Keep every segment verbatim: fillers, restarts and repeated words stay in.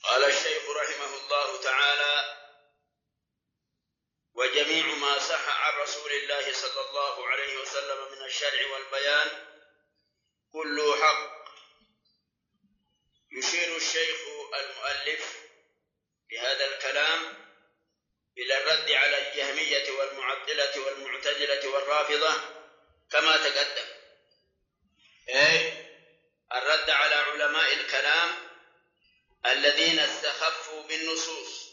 قال الشيخ رحمه الله تعالى: وجميع ما صح عن رسول الله صلى الله عليه وسلم من الشرع والبيان كله حق. يشير الشيخ المؤلف بهذا الكلام إلى الرد على الجهمية والمعطلة والمعتزلة والرافضة كما تقدم، أي الرد على علماء الكلام الذين استخفوا بالنصوص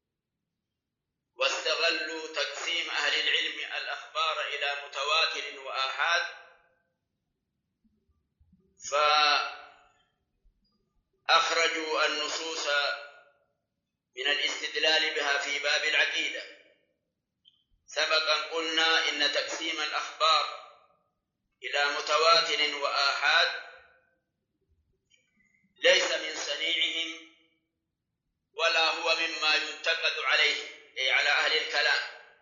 واستغلوا تقسيم أهل العلم الأخبار إلى متواتر وآحاد، فأخرجوا النصوص من الاستدلال بها في باب العقيدة. سبقا قلنا إن تقسيم الأخبار إلى متواتر وآحاد ليس من صنيعهم ولا هو مما ينتقد عليه، أي على أهل الكلام،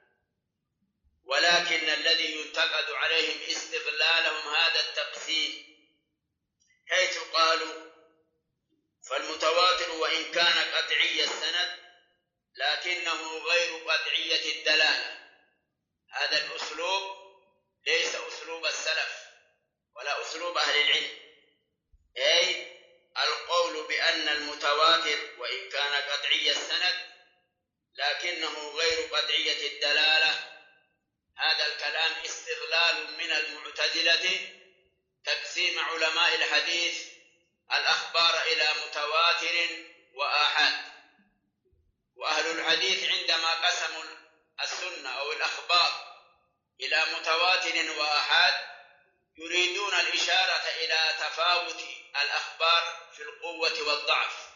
ولكن الذي ينتقد عليهم استغلالهم هذا التقسيم، حيث قالوا: فالمتواتر وإن كان قطعي السند لكنه غير قطعية الدلالة. هذا الأسلوب ليس أسلوب السلف ولا أسلوب أهل العلم، أي القول بأن المتواتر وإن كان قطعي السند لكنه غير قطعية الدلالة، هذا الكلام استغلال من المعتزلة تقسيم علماء الحديث الأخبار إلى متواتر وآحاد. وأهل الحديث عندما قسموا السنة أو الأخبار إلى متواتر وآحاد يريدون الإشارة إلى تفاوت الأخبار في القوة والضعف،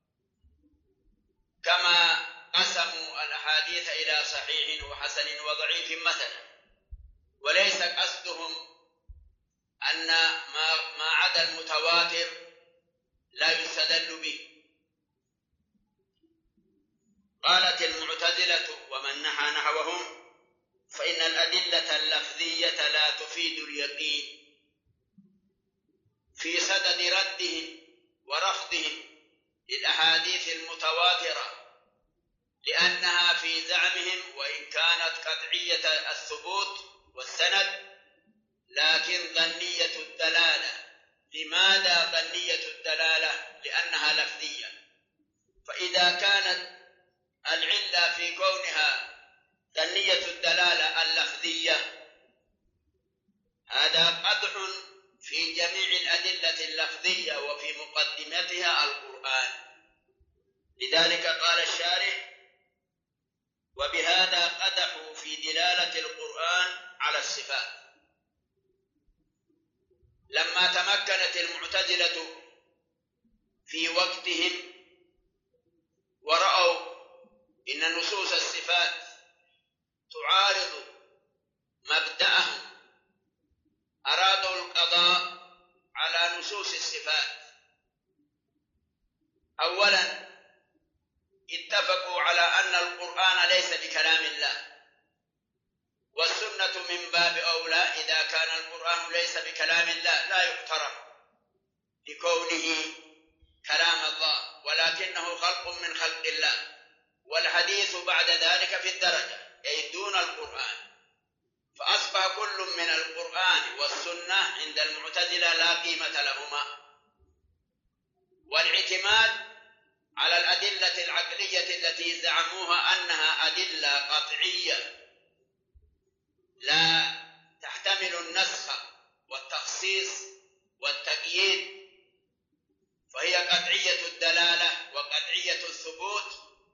كما قسموا الأحاديث إلى صحيح وحسن وضعيف مثلا، وليس قصدهم أن ما, ما عدا المتواتر لا يستدل به. قالت المعتزلة ومن نحى نحوهم: فإن الأدلة اللفظية لا تفيد اليقين في صدد ردهم ورفضهم للأحاديث المتواترة، لأنها في زعمهم وإن كانت قطعية الثبوت والسند لكن ظنية الدلالة. لماذا ظنية الدلالة؟ لأنها لفظية. فإذا كانت العلة في كونها ظنية الدلالة اللفظية، هذا قدح في جميع الأدلة اللفظية وفي مقدمتها القرآن. لذلك قال الشارح: وبهذا قدحوا في دلالة القرآن على الصفات. لما تمكنت المعتزلة في وقتهم ورأوا إن نصوص الصفات تعارض مبدأهم، أرادوا القضاء على نصوص الصفات. أولا اتفقوا على أن القرآن ليس بكلام الله، والسنة من باب أولى. إذا كان القرآن ليس بكلام الله لا يحترم لكونه كلام الله، ولكنه خلق من خلق الله، والحديث بعد ذلك في الدرجة أي دون القرآن. فأصبح كل من القرآن والسنة عند المعتزلة لا قيمة لهما، والاعتماد على الأدلة العقلية التي زعموها أنها أدلة قطعية لا تحتمل النسخ والتخصيص والتقييد، فهي قطعية الدلالة وقطعية الثبوت.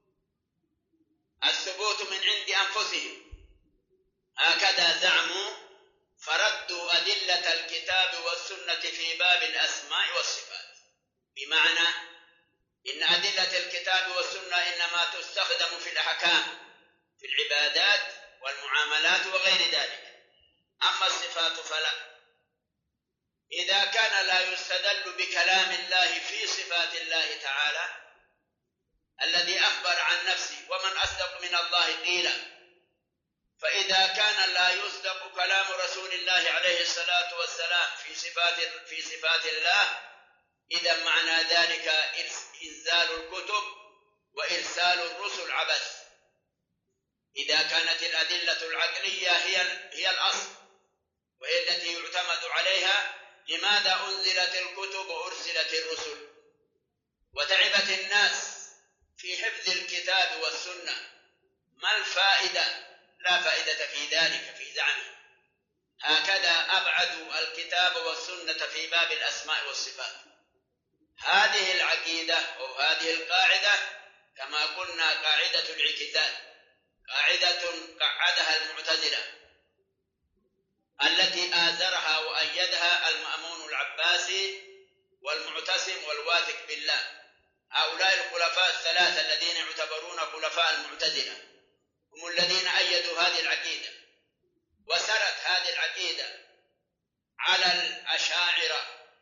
الثبوت من عند أنفسهم هكذا زعموا، فردوا أدلة الكتاب والسنة في باب الأسماء والصفات، بمعنى إن أدلة الكتاب والسنة إنما تستخدم في الأحكام في العبادات والمعاملات وغير ذلك، أما الصفات فلا. إذا كان لا يستدل بكلام الله في صفات الله تعالى الذي أخبر عن نفسه: ومن أصدق من الله قيلا، فإذا كان لا يصدق كلام رسول الله عليه الصلاة والسلام في صفات في صفات الله إذا معنى ذلك إنزال الكتب وإرسال الرسل عبث. إذا كانت الأدلة العقلية هي هي الأصل وهي التي يعتمد عليها، لماذا أنزلت الكتب وأرسلت الرسل؟ وتعبت الناس في حفظ الكتاب والسنة، ما الفائدة؟ لا فائدة في ذلك في زعمه. هكذا أبعدوا الكتاب والسنة في باب الأسماء والصفات. هذه العقيدة أو هذه القاعدة كما قلنا قاعدة الاعتزال، قاعدة قعدها المعتزلة التي آزرها وأيدها المأمون العباسي والمعتصم والواثق بالله. هؤلاء الخلفاء الثلاثة الذين يعتبرون خلفاء المعتزلة هم الذين أيدوا هذه العقيدة، وسرت هذه العقيدة على الأشاعرة،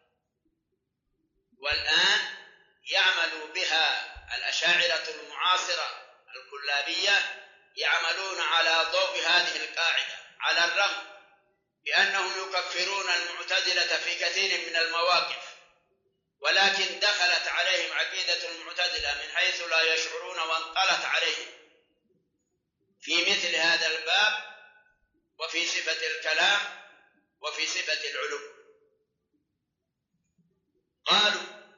والآن يعمل بها الأشاعرة المعاصرة الكلابية، يعملون على ضوء هذه القاعدة، على الرغم بأنهم يكفرون المعتزلة في كثير من المواقف، ولكن دخلت عليهم عقيدة المعتزلة من حيث لا يشعرون وانطلت عليهم في مثل هذا الباب وفي صفة الكلام وفي صفة العلو. قالوا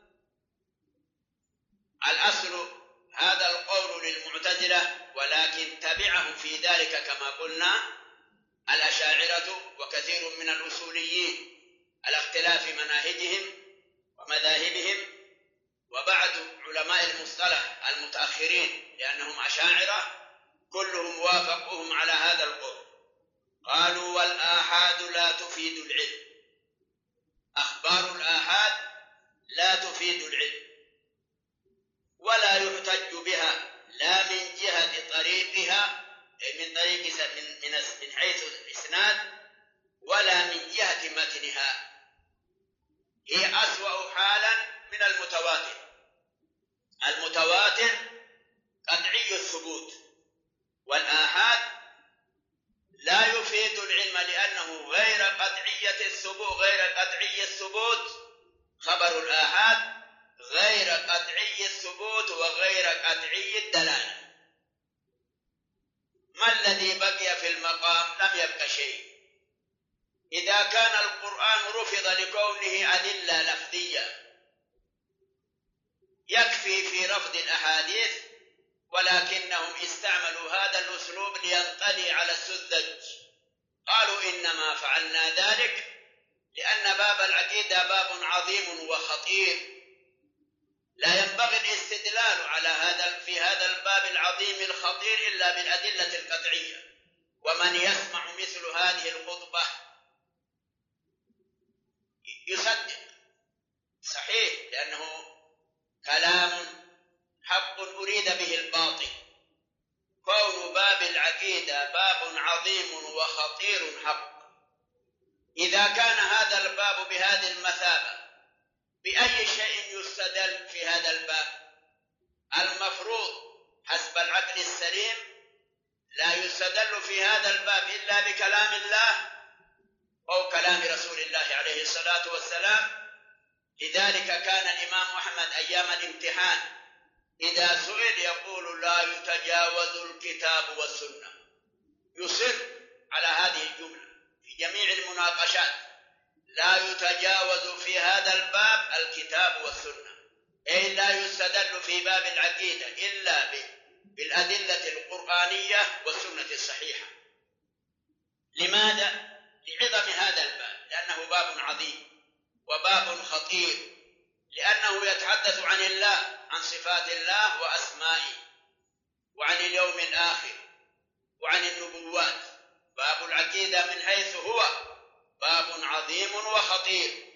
الأصل هذا القول للمعتزلة، ولكن تبعهم في ذلك كما قلنا الأشاعرة وكثير من الأصوليين على اختلاف مناهجهم ومذاهبهم، وبعض علماء المصطلح المتأخرين لأنهم أشاعرة كلهم وافقوهم على هذا القول. قالوا والآحاد لا تفيد العلم، أخبار الآحاد لا تفيد العلم ولا يحتج بها، لا من جهة طريقها من طريق من من حيث الإسناد ولا من جهة متنها، هي أسوأ حالا من المتواتر. المتواتر قطعي الثبوت، والآحاد لا يفيد العلم لأنه غير قطعية الثبوت، غير قطعي الثبوت. خبر الآحاد غير قطعي الثبوت وغير قطعي الدلالة. ما الذي بقي في المقام؟ لم يبق شيء. إذا كان القرآن رفض لكونه أدلة لفظية يكفي في رفض الأحاديث، ولكنهم استعملوا هذا الأسلوب لينطلي على السذج. قالوا إنما فعلنا ذلك لأن باب العقيدة باب عظيم وخطير، لا ينبغي الاستدلال على هذا في هذا الباب العظيم الخطير إلا بالأدلة القطعية. ومن يسمع مثل هذه الخطبة يصدق صحيح، لأنه كلام حق أريد به الباطل. كون باب العقيدة باب عظيم وخطير حق. إذا كان هذا الباب بهذه المثابة بأي شيء يستدل في هذا الباب؟ المفروض حسب العقل السليم لا يستدل في هذا الباب إلا بكلام الله أو كلام رسول الله عليه الصلاة والسلام. لذلك كان الإمام أحمد أيام الامتحان إذا سئل يقول لا يتجاوز الكتاب والسنة، يصر على هذه الجملة في جميع المناقشات، لا يتجاوز في هذا الباب الكتاب والسنة، أي لا يستدل في باب العقيدة إلا بالأدلة القرآنية والسنة الصحيحة. لماذا؟ لعظم هذا الباب، لأنه باب عظيم وباب خطير، لأنه يتحدث عن الله، عن صفات الله وأسمائه، وعن اليوم الآخر، وعن النبوات. باب العقيدة من حيث هو باب عظيم وخطير.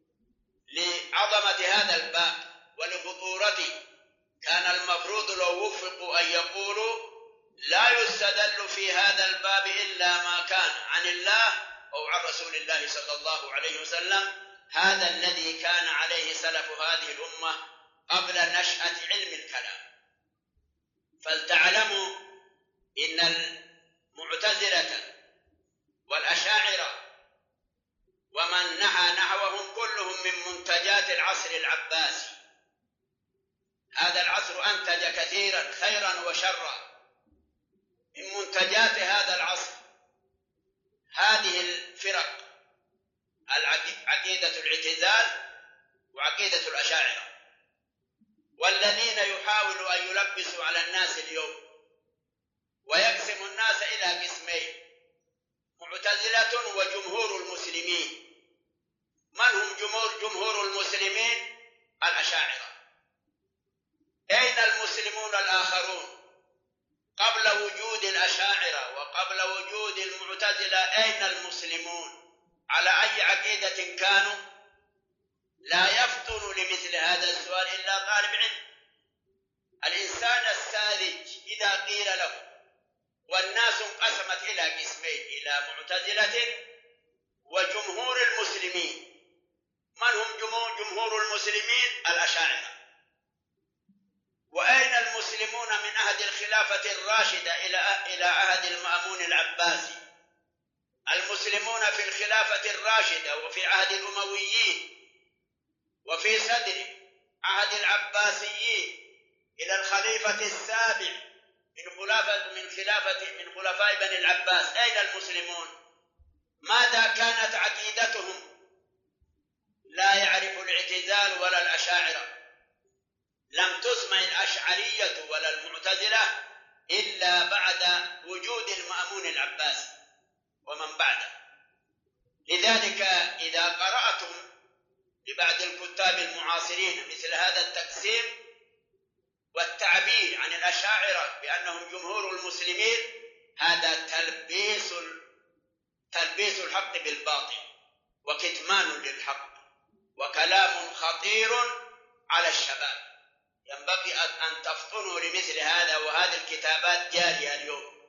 لعظمة هذا الباب ولخطورته كان المفروض لو وفقوا أن يقولوا لا يستدل في هذا الباب إلا ما كان عن الله أو عن رسول الله صلى الله عليه وسلم، هذا الذي كان عليه سلف هذه الأمة قبل نشأة علم الكلام. فلتعلموا إن المعتزلة والأشاعرة ومن نحى نحوهم كلهم من منتجات العصر العباسي. هذا العصر أنتج كثيرا خيرا وشرا. من منتجات هذا العصر هذه الفرق: عقيدة الاعتزال وعقيدة الأشاعرة، والذين يحاولوا أن يلبسوا على الناس اليوم ويقسم الناس إلى قسمين: معتزلة وجمهور المسلمين. من هم جمهور جمهور المسلمين؟ الأشاعرة. أين المسلمون الآخرون؟ قبل وجود الأشاعرة وقبل وجود المعتزلة أين المسلمون؟ على أي عقيدة كانوا؟ لا يفطن لمثل هذا السؤال إلا طالب علم. الإنسان الساذج إذا قيل له والناس انقسمت إلى قسمين: إلى معتزلة وجمهور المسلمين. من هم جمهور المسلمين؟ الأشاعرة. وأين المسلمون من عهد الخلافة الراشدة إلى إلى عهد المأمون العباسي؟ المسلمون في الخلافة الراشدة وفي عهد الأمويين وفي صدر عهد العباسيين إلى الخليفة السابع من خلافة من خلافة من خلفاء بني العباس، أين المسلمون؟ ماذا كانت عقيدتهم؟ لا يعرف الاعتزال ولا الأشاعرة. لم تسمع الأشعرية ولا المعتزلة إلا بعد وجود المأمون العباسي ومن بعده. لذلك إذا قرأتم لبعض الكتاب المعاصرين مثل هذا التقسيم والتعبير عن الأشاعرة بأنهم جمهور المسلمين، هذا تلبيس تلبيس الحق بالباطل وكتمان للحق وكلام خطير على الشباب. ينبغي أن تفطنوا لمثل هذا، وهذه الكتابات جارية اليوم.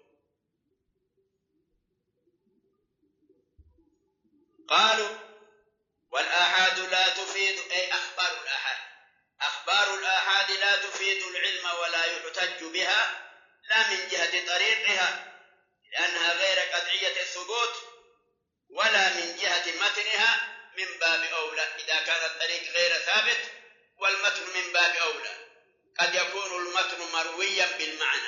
قالوا: والآحاد لا تفيد، أي أخبار الآحاد أخبار الآحاد لا تفيد العلم ولا يحتج بها، لا من جهة طريقها لأنها غير قطعية الثبوت، ولا من جهة متنها من باب أولى. إذا كان الطريق غير ثابت والمتن من باب أولى، قد يكون المتن مرويا بالمعنى.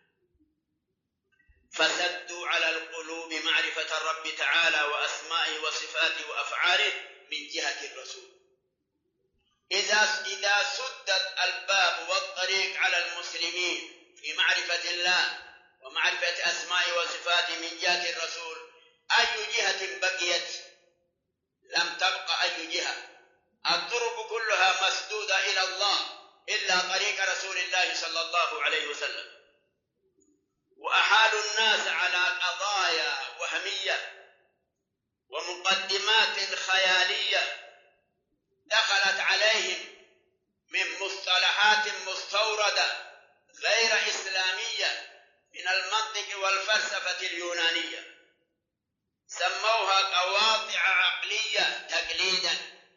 فسدوا على القلوب معرفة الرب تعالى وأسمائه وصفاته وأفعاله من جهة الرسول. إذا إذا سدت الباب والطريق على المسلمين في معرفة الله ومعرفة أسمائه وصفاته من جهة الرسول، أي جهة بقيت؟ لم تبقى أي جهة. الطرق كلها مسدودة إلى الله إلا طريق رسول الله صلى الله عليه وسلم. وأحالوا الناس على قضايا وهمية ومقدمات خيالية دخلت عليهم من مصطلحات مستوردة غير إسلامية من المنطق والفلسفة اليونانية، سموها قواطع عقلية تقليدا.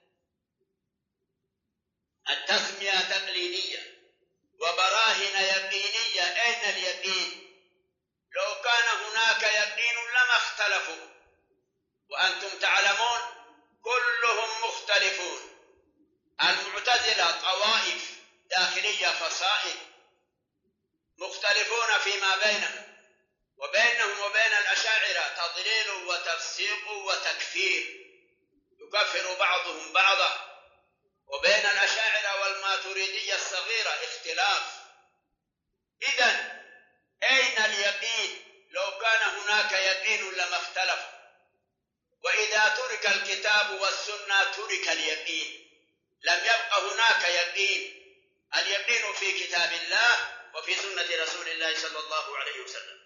التسمية تقليدية وبراهن يقينية. أين اليقين؟ لو كان هناك يقين لما اختلفوا، وأنتم تعلمون كلهم مختلفون. المعتزلة طوائف داخلية فصائل مختلفون فيما بينهم، وبينهم وبين الأشاعرة تضليل وتفسيق وتكفير، يكفر بعضهم بعضا. وبين الأشاعرة والماتريدية الصغيرة اختلاف. إذن أين اليقين؟ لو كان هناك يقين لما اختلفوا. وإذا ترك الكتاب والسنة ترك اليقين، لم يبق هناك يقين. اليقين في كتاب الله وفي سنة رسول الله صلى الله عليه وسلم،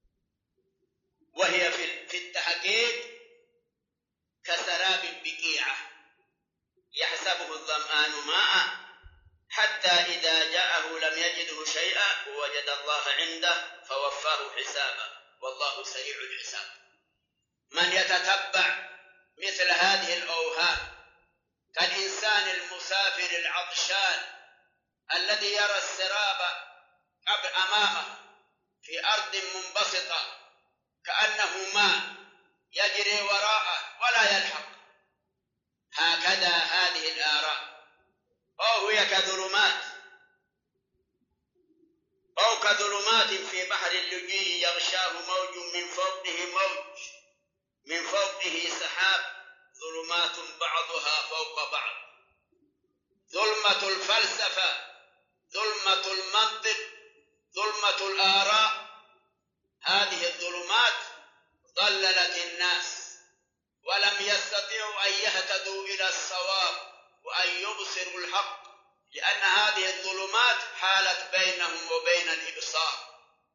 وهي في التحقيق كسراب بقيعة يحسبه الظمآن ماء حتى إذا جاءه لم يجده شيئا ووجد الله عنده فوفاه حسابا والله سريع الحساب. من يتتبع مثل هذه الأوهام كالإنسان المسافر العطشان الذي يرى السراب أمامه في أرض منبسطة كأنه ماء يجري وراءه ولا يلحق، هكذا هذه الآراء، أو هي كظلمات أو كظلمات في بحر اللجي يغشاه موج من فوقه موج من فوقه سحاب، ظلمات بعضها فوق بعض. ظلمة الفلسفة، ظلمة المنطق، ظلمة الآراء، هذه الظلمات ضللت الناس ولم يستطيعوا أن يهتدوا إلى الصواب وأن يبصروا الحق، لأن هذه الظلمات حالت بينهم وبين الإبصار.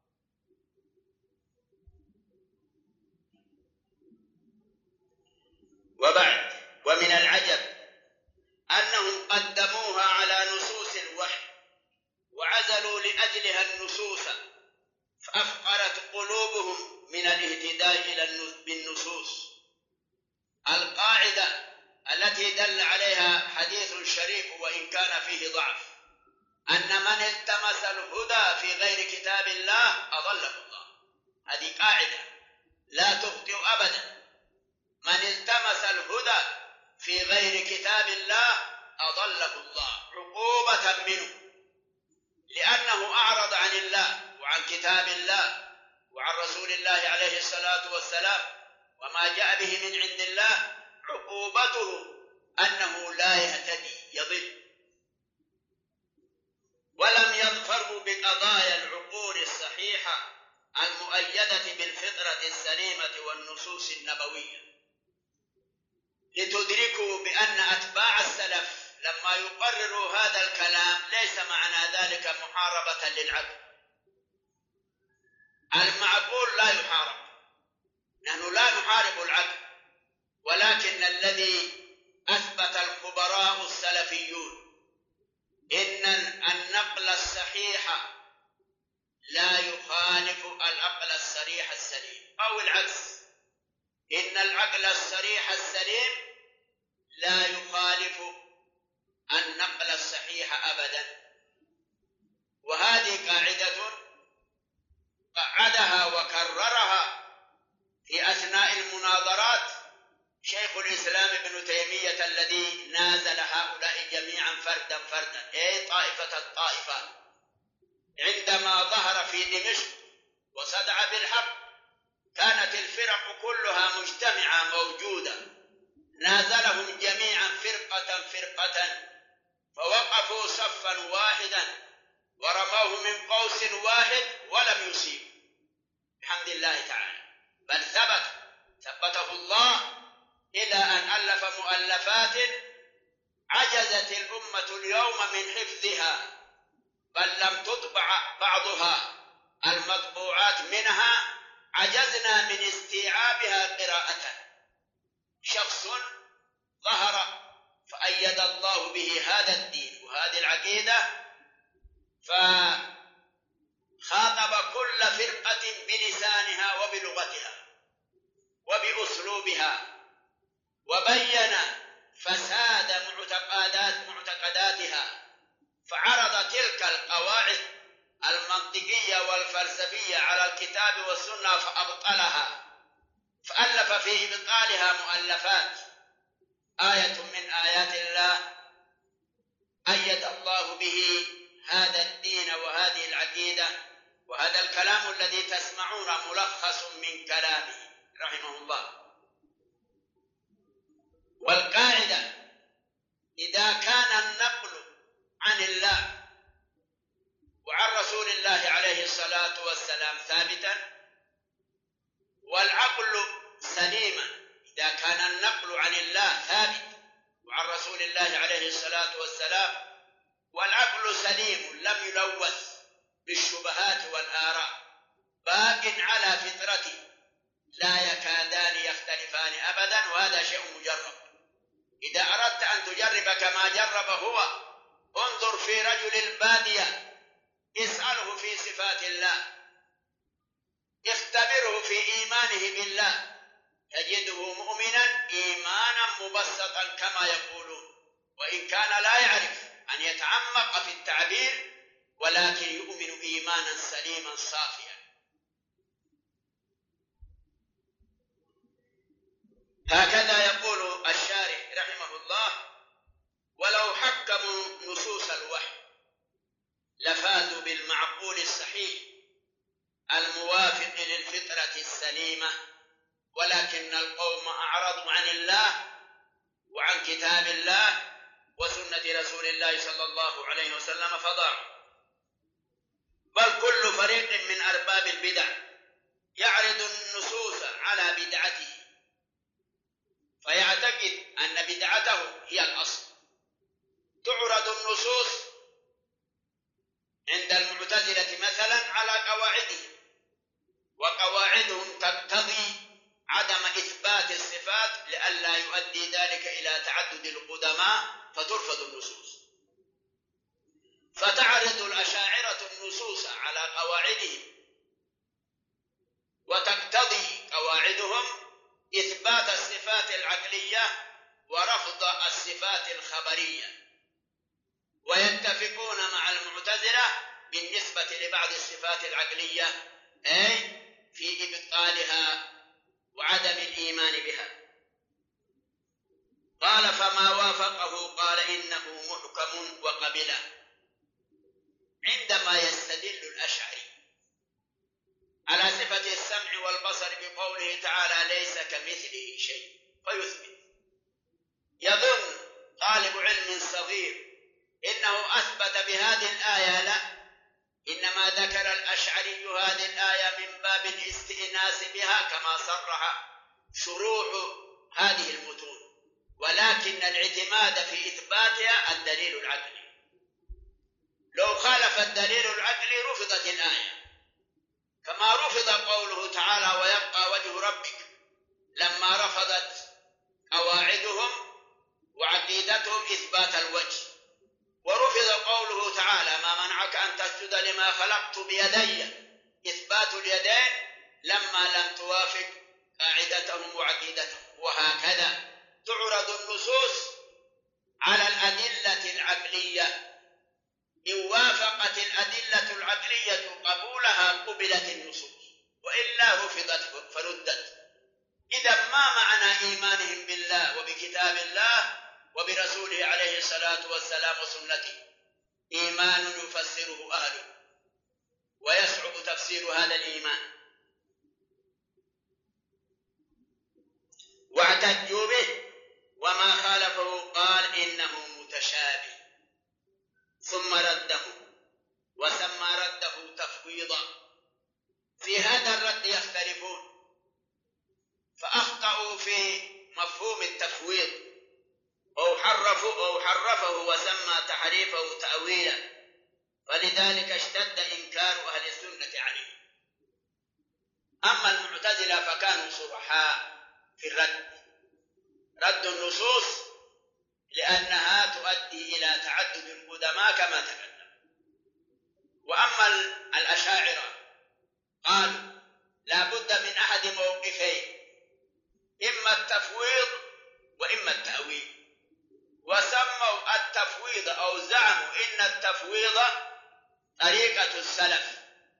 وبعد، ومن العجب أنهم قدموها على نصوص الوحي وعزلوا لأجلها النصوص، فأفقرت قلوبهم من الاهتداء بالنصوص. القاعدة التي دل عليها حديث شريف وإن كان فيه ضعف، أن من التمس الهدى في غير كتاب الله أضله الله. هذه قاعدة لا تخطئ أبدا. من التمس الهدى في غير كتاب الله أضله الله عقوبة منه، لأنه أعرض عن الله وعن كتاب الله وعن رسول الله عليه الصلاة والسلام وما جاء به من عند الله. عقوبته أنه لا يهتدي، يضل. ولم يظفروا بقضايا العقول الصحيحة المؤيدة بالفطرة السليمة والنصوص النبوية، لتدركوا بأن أتباع السلف لما يقرروا هذا الكلام ليس معنى ذلك محاربة للعقل. المعقول لا يحارب، نحن لا نحارب العقل، ولكن الذي أثبت الخبراء السلفيون إن النقل الصحيح لا يخالف العقل الصريح السليم، أو العكس، إن العقل الصريح السليم لا يخالف النقل الصحيح أبدا. وهذه قاعدة قعدها وكررها في أثناء المناظرات شيخ الإسلام ابن تيمية الذي نازل هؤلاء جميعا فردا فردا، أي طائفة الطائفة، عندما ظهر في دمشق وصدع بالحق كانت الفرق كلها مجتمعة موجودة، نازلهم جميعا فرقة فرقة فوقفوا صفا واحدا ورموه من قوس واحد ولم يصيب بحمد الله تعالى، بل ثبت ثبته الله إلى أن ألف مؤلفات عجزت الأمة اليوم من حفظها، بل لم تطبع بعضها، المطبوعات منها عجزنا من استيعابها قراءة. شخص ظهر فأيد الله به هذا الدين وهذه العقيدة، فخاطب كل فرقة بلسانها وبلغتها وبأسلوبها، وبين فساد معتقدات معتقداتها، فعرض تلك القواعد المنطقية والفلسفية على الكتاب والسنة فأبطلها، فألف في إبطالها مؤلفات. آية من آيات الله أيد الله به هذا الدين وهذه العقيدة، وهذا الكلام الذي تسمعون ملخص من كلامه رحمه الله. والقاعدة إذا كان النقل عن الله وعن رسول الله عليه الصلاة والسلام ثابتا والعقل سليما، إذا كان النقل عن الله ثابت وعن رسول الله عليه الصلاة والسلام والعقل سليم لم يلوث بالشبهات والآراء باق على فطرته، لا يكادان يختلفان أبدا، وهذا شيء مجرب. إذا أردت أن تجرب كما جرب هو، انظر في رجل البادية، اسأله في صفات الله، اختبره في إيمانه بالله، تجده مؤمنا إيمانا مبسطا كما يقولون، وإن كان لا يعرف أن يتعمق في التعبير، ولكن يؤمن إيمانا سليما صافيا. هكذا يقول الشارح رحمه الله حكموا نصوص الوحي لفازوا بالمعقول الصحيح الموافق للفطرة السليمة، ولكن القوم أعرضوا عن الله وعن كتاب الله وسنة رسول الله صلى الله عليه وسلم فضاعوا. بل كل فريق من أرباب البدع يعرض النصوص على بدعته فيعتقد أن بدعته هي الأصل. تعرض النصوص عند المعتزلة مثلا على قواعدهم، وقواعدهم تقتضي عدم إثبات الصفات لئلا يؤدي ذلك إلى تعدد القدماء فترفض النصوص. فتعرض الأشاعرة النصوص على قواعدهم وتقتضي قواعدهم إثبات الصفات العقلية ورفض الصفات الخبرية، ويتفقون مع المعتزلة بالنسبة لبعض الصفات العقلية أي في إبطالها وعدم الإيمان بها. قال فما وافقه قال إنه محكم وقبله. عندما يستدل الأشعري على صفة السمع والبصر بقوله تعالى ليس كمثله شيء فيثبت، يظن طالب علم صغير إنه أثبت بهذه الآية، لا، إنما ذكر الأشعري هذه الآية من باب الاستئناس بها كما صرح شروح هذه المتون، ولكن الاعتماد في إثباتها الدليل العقلي. لو خالف الدليل العقلي رفضت الآية، كما رفض قوله تعالى ويبقى وجه ربك لما رفضت قواعدهم وعقيدتهم إثبات الوجه، ورفض قوله تعالى ما منعك أن تسجد لما خلقت بيدي إثبات اليدين لما لم توافق قاعدتهم وعقيدتهم. وهكذا تعرض النصوص على الأدلة العقلية، إن وافقت الأدلة العقلية قبولها قبلت النصوص، وإلا رفضت فردت. إذا ما معنى إيمانهم بالله وبكتاب الله وبرسوله عليه الصلاة والسلام وسنته؟ إيمان يفسره أهله ويصعب تفسير هذا الإيمان. واعتجوا به وما خالفه قال إنه متشابه، ثم رده وسمى رده تفويضا. في هذا الرد يختلفون، فأخطأوا في مفهوم التفويض أو حرفوا أو حرفه وسمى تحريفه تأويلا، فلذلك اشتد إنكار أهل السنة عليه. أما المعتزلة فكانوا صرحاء في الرد، رد النصوص لأنها تؤدي إلى تعدد القدماء كما تقدم. وأما الأشاعرة قالوا لا بد من أحد موقفين، إما التفويض وإما التأويل، وسموا التفويض أو زعموا إن التفويض طريقة السلف،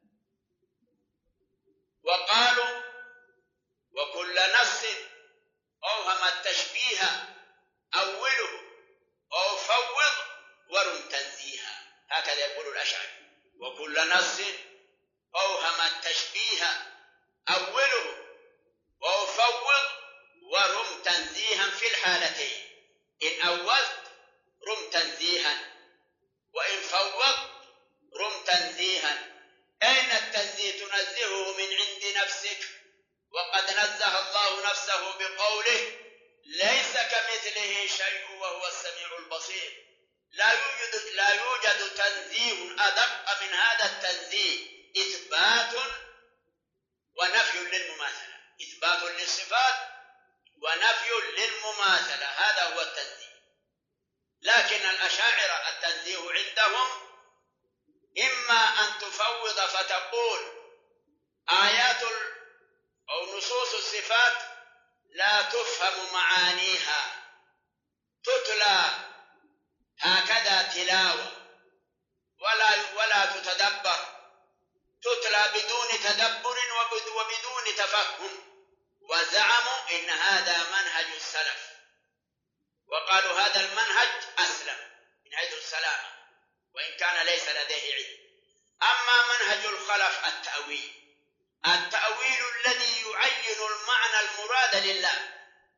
وقالوا وكل نص أوهم التشبيه أوله أو فوض ورم تنزيها، هكذا يقول الأشعري. وكل نص أوهم التشبيه أوله أو فوض ورم تنزيها في الحالتين، إن أولت رم تنزيها وإن فوضت رم تنزيها. أين التنزيه؟ تنزهه من عند نفسك، وقد نزه الله نفسه بقوله ليس كمثله شيء وهو السميع البصير. لا يوجد, لا يوجد تنزيه أدق من هذا التنزيه، إثبات ونفي للمماثلة، إثبات للصفات ونفي للمماثلة، هذا هو التنزيه. لكن الأشاعرة التنزيه عندهم إما أن تفوض فتقول آيات أو نصوص الصفات لا تفهم معانيها، تتلى هكذا تلاوة ولا ولا تتدبر، تتلى بدون تدبر وبدون تفهم. وزعموا إن هذا منهج السلف، وقالوا هذا المنهج أسلم من حيث والسلامة، وإن كان ليس لديه علم. أما منهج الخلف التأويل، التأويل الذي يعين المعنى المراد لله،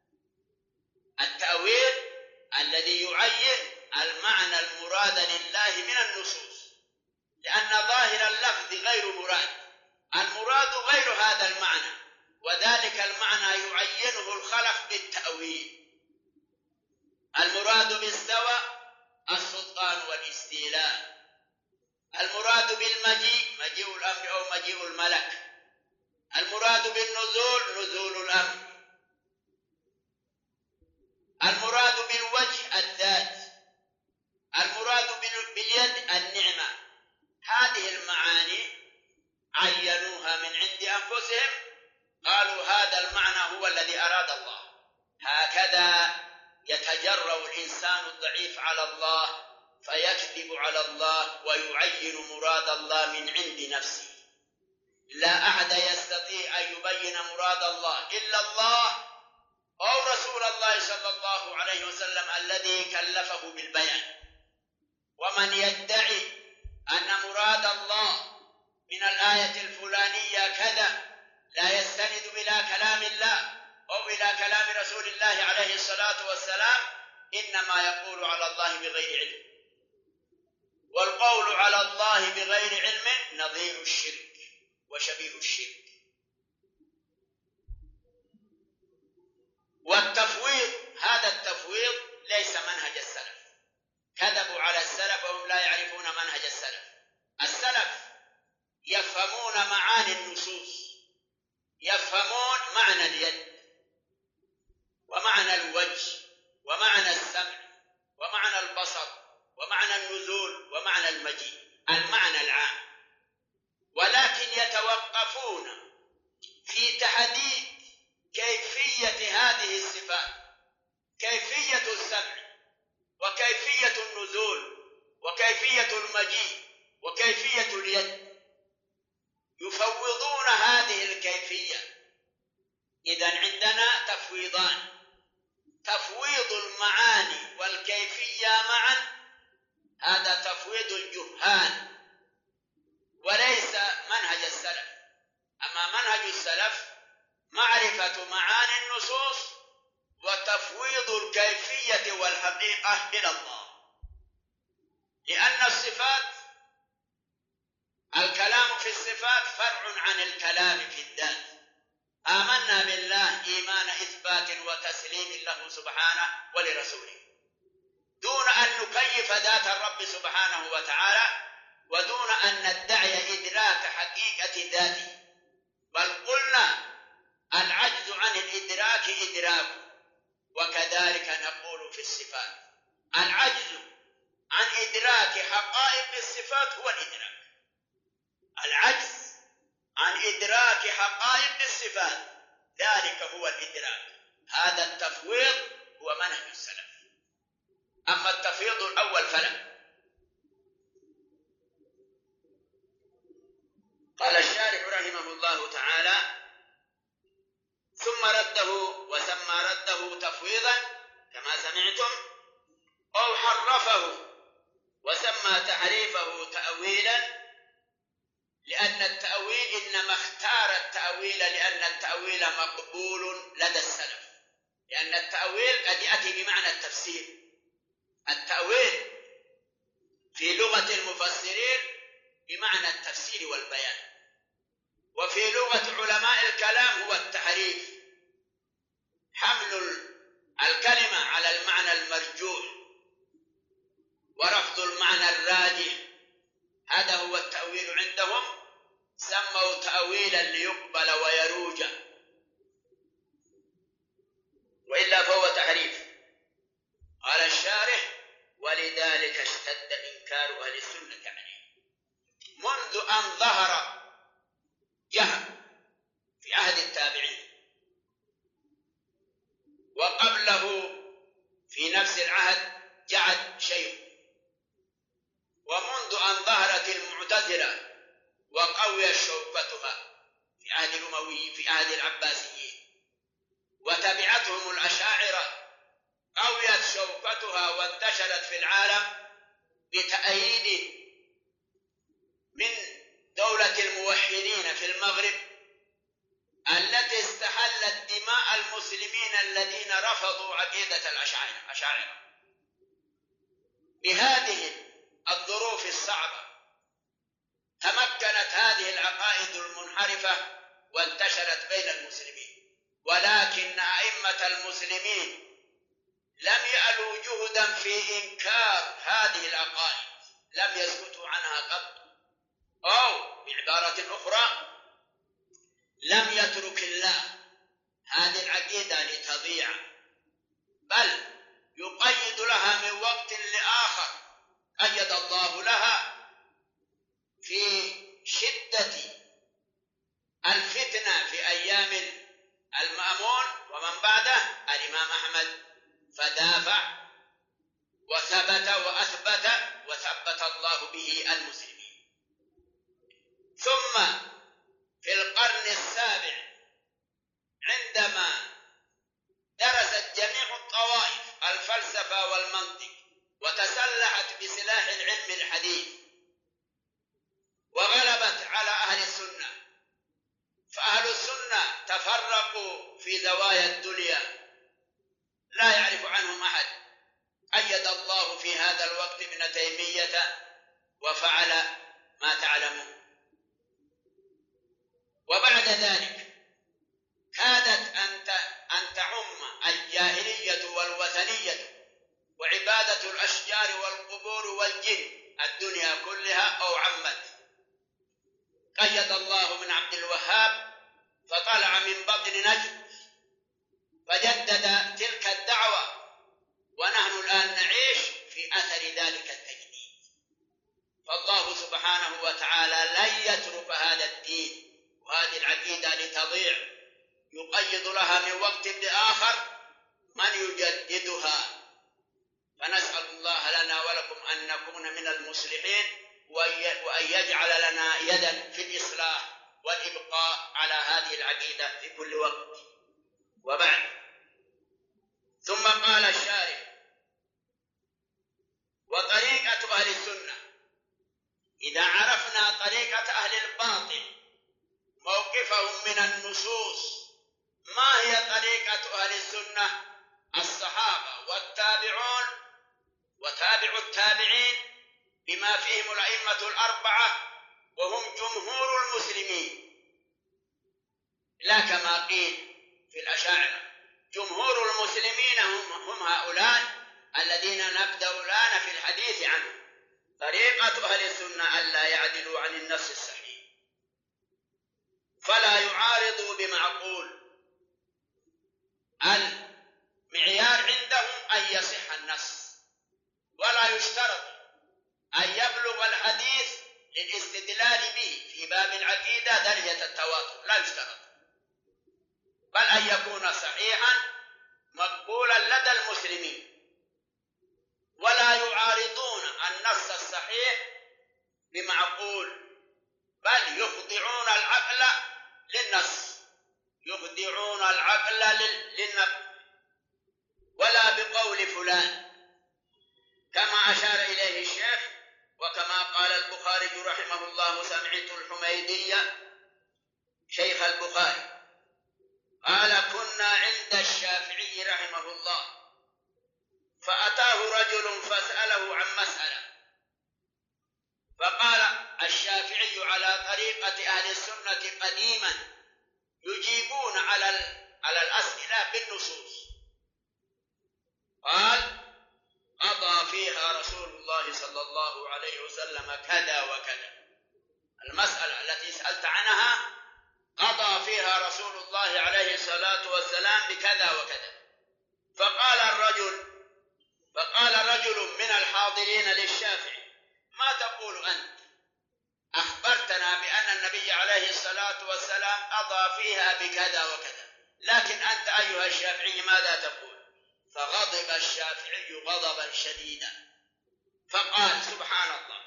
التأويل الذي يعين المعنى المراد لله من النصوص، لأن ظاهر اللفظ غير مراد، المراد غير هذا المعنى، وذلك المعنى يعينه الخلف بالتأويل. المراد باستوى السلطان والاستيلاء، المراد بالمجيء مجيء الأمر أو مجيء الملك، المراد بالنزول نزول الأمر، المراد بالوجه الذات، المراد باليد النعمة. هذه المعاني عينوها من عند أنفسهم، قالوا هذا المعنى هو الذي أراد الله. هكذا يتجرأ الإنسان الضعيف على الله فيكذب على الله ويعين مراد الله من عند نفسه. لا أحد يستطيع أن يبين مراد الله إلا الله أو رسول الله صلى الله عليه وسلم الذي كلفه بالبيان. ومن يدعي أن مراد الله من الآية الفلانية كذا لا يستند إلى كلام الله أو إلى كلام رسول الله عليه الصلاة والسلام، إنما يقول على الله بغير علم، والقول على الله بغير علم نظير الشرك وشبيه الشرك. والتفويض، هذا التفويض ليس منهج السلف، كذبوا على السلف وهم لا يعرفون منهج السلف. السلف يفهمون معاني النصوص، يفهمون معنى اليد ومعنى الوجه ومعنى السمع ومعنى البصر ومعنى النزول ومعنى المجيء، المعنى العام، ولكن يتوقفون في تحديد كيفية هذه الصفات، كيفية السمع وكيفية النزول وكيفية المجيء وكيفية اليد، يفوضون هذه الكيفية. إذن عندنا تفويضان، تفويض المعاني والكيفية معا، هذا تفويض الجهال وليس منهج السلف. أما منهج السلف معرفة معاني النصوص وتفويض الكيفية والحقيقة إلى الله، لأن الصفات، الكلام في الصفات فرع عن الكلام في الذات. آمنا بالله إيمان إثبات وتسليم له سبحانه ولرسوله، دون أن نكيف ذات الرب سبحانه وتعالى ودون أن ندعي إدراك حقيقة ذاته، بل قلنا العجز عن الإدراك إدراك. وكذلك نقول في الصفات، العجز عن إدراك حقائق الصفات هو الإدراك، العجز عن إدراك حقائق الصفات ذلك هو الإدراك. هذا التفويض هو منهج السلف. أما التفويض الأول فلا. قال الشارح رحمه الله تعالى: ثم رده وسمى رده تفويضا كما سمعتم، أو حرفه وسمى تحريفه تأويلا، لأن التأويل إنما اختار التأويل لأن التأويل مقبول لدى السلف، لأن التأويل قد يأتي بمعنى التفسير. التأويل في لغة المفسرين بمعنى التفسير والبيان، وفي لغة علماء الكلام هو التحريف، حمل الكلمة على المعنى المرجوح ورفض المعنى الراجح، هذا هو التأويل عندهم. سموا تأويلا ليقبل ويروج، وإلا فهو تحريف. قال الشارح: ولذلك اشتد إنكار أهل السنة عليه منذ أن ظهر جهل في عهد التابعين، وقبله في نفس العهد جعد شيخ، ومنذ أن ظهرت المعتزلة وقويت شوكتها في عهد الأموي في عهد العباسيين، وتبعتهم الأشاعرة قويت شوكتها وانتشرت في العالم، بتأييد من دولة الموحدين في المغرب التي استحلت دماء المسلمين الذين رفضوا عقيدة الأشاعرة. بهذه الظروف الصعبة تمكنت هذه العقائد المنحرفة وانتشرت بين المسلمين، ولكن أئمة المسلمين لم يألوا جهدا في إنكار هذه العقائد، لم يسكتوا عنها قط، أو بعبارة أخرى لم يترك الله هذه العقيدة لتضيع، بل يقيد لها من وقت لآخر. قيد الله لها في شدة الفتنة في أيام المأمون ومن بعده الإمام أحمد، فدافع وثبت وأثبت وثبت الله به المسلمين. ثم في القرن السابع عندما درست جميع الطوائف الفلسفة والمنطق وتسلحت بسلاح العلم الحديث وغلبت على أهل السنة، فأهل السنة تفرقوا في زوايا الدنيا لا يعرف عنهم أحد. أيد الله في هذا الوقت ابن تيمية وفعل ما تعلمون. وبعد ذلك كادت أن تعم الجاهلية والوثنية وعبادة الأشجار والقبور والجن الدنيا كلها أو عمت. قيد الله من عبد الوهاب فطلع من بطن نجد فجدد تلك الدعوة، ونحن الآن نعيش في أثر ذلك التجديد. فالله سبحانه وتعالى لن يترك هذا الدين وهذه العقيدة لتضيع، يقيد لها من وقت لآخر من يجددها. فنسأل الله لنا ولكم أن نكون من المصلحين وأن يجعل لنا يدا في الإصلاح والإبقاء على هذه العقيدة في كل وقت. وبعد، ثم قال الشارح: وطريقة أهل السنة. إذا عرفنا طريقة أهل الباطل موقفهم من النصوص، ما هي طريقة أهل السنة؟ الصحابة والتابعون وتابع التابعين بما فيهم الأئمة الأربعة وهم جمهور المسلمين، لا كما قيل في الأشاعرة. جمهور المسلمين هم, هم هؤلاء الذين نبدأ الآن في الحديث عنهم. طريقة أهل السنة ألا يعدلوا عن النص الصحيح، فلا يعارضوا بمعقول. المعيار عندهم أن يصح النص، ولا يشترط أن يبلغ الحديث للاستدلال به في باب العقيدة درجة التواتر، لا يشترط، بل أن يكون صحيحا مقبولا لدى المسلمين. ولا يعارضون النص الصحيح بمعقول، بل يخضعون العقل للنص، يخضعون العقل للنقل، ولا بقول فلان، كما أشار إليه الشيخ. وكما قال البخاري رحمه الله: سمعت الحميدية شيخ البخاري قال: كنا عند الشافعي رحمه الله، فأتاه رجل فسأله عن مسألة، فقال الشافعي على طريقة أهل السنة قديما يجيبون على على الأسئلة بالنصوص. قال: قضى فيها رسول الله صلى الله عليه وسلم كذا وكذا. المسألة التي سألت عنها قضى فيها رسول الله عليه الصلاة والسلام بكذا وكذا. فقال الرجل فقال رجل من الحاضرين للشافعي: ما تقول أنت؟ أخبرتنا بأن النبي عليه الصلاة والسلام قضى فيها بكذا وكذا، لكن أنت أيها الشافعي ماذا تقول؟ فغضب الشافعي غضبا شديدا، فقال: سبحان الله،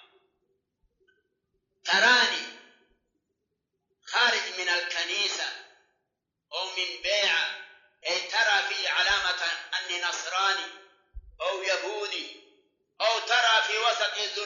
تراني خارج من الكنيسة أو من بيعة، أي ترى في علامة أني نصراني أو يهودي، أو ترى في وسط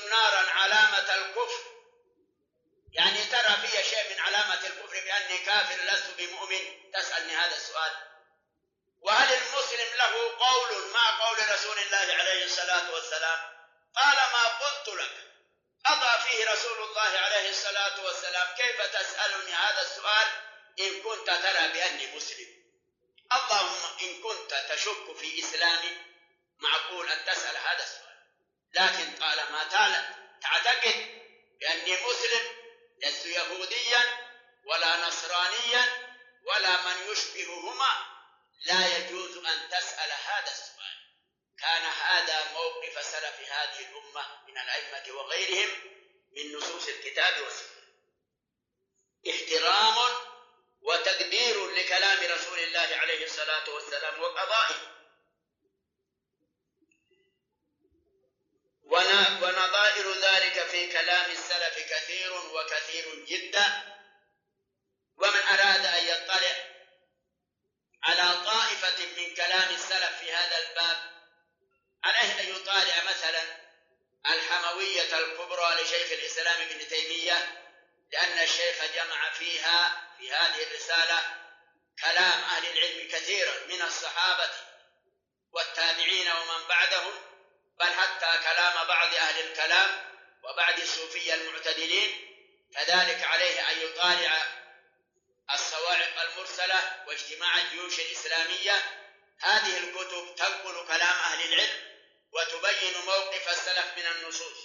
الكفر، يعني ترى في شيء من علامة الكفر بأني كافر لست بمؤمن، تسألني هذا السؤال؟ وهل المسلم له قول مع قول رسول الله عليه الصلاة والسلام؟ قال ما قلت لك قضى فيه رسول الله عليه الصلاة والسلام، كيف تسألني هذا السؤال إن كنت ترى بأني مسلم؟ اللهم إن كنت تشك في إسلامي معقول أن تسأل هذا السؤال، لكن طالما تعتقد بأني مسلم لست يهوديا ولا نصرانيا ولا من يشبههما لا يجوز أن تسأل هذا السؤال. كان هذا موقف سلف هذه الأمة من الأئمة وغيرهم من نصوص الكتاب والسنة، احترام وتدبير لكلام رسول الله عليه الصلاة والسلام وقضائه. ونظائر ذلك في كلام السلف كثير وكثير جدا، ومن أراد أن يطلع على طائفة من كلام السلف في هذا الباب عليه أن يطالع مثلا الحموية الكبرى لشيخ الإسلام ابن تيمية، لأن الشيخ جمع فيها في هذه الرسالة كلام أهل العلم كثيرا من الصحابة والتابعين ومن بعدهم، بل حتى كلام بعض أهل الكلام وبعض الصوفية المعتدلين. كذلك عليه أن يطالع الصواعق المرسلة واجتماع الجيوش الإسلامية. هذه الكتب تنقل كلام أهل العلم وتبين موقف السلف من النصوص.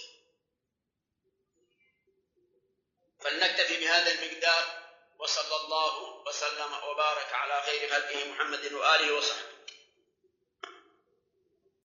فلنكتفي بهذا المقدار، وصلى الله وسلم وبارك على خير خلقه محمد وآله وصحبه.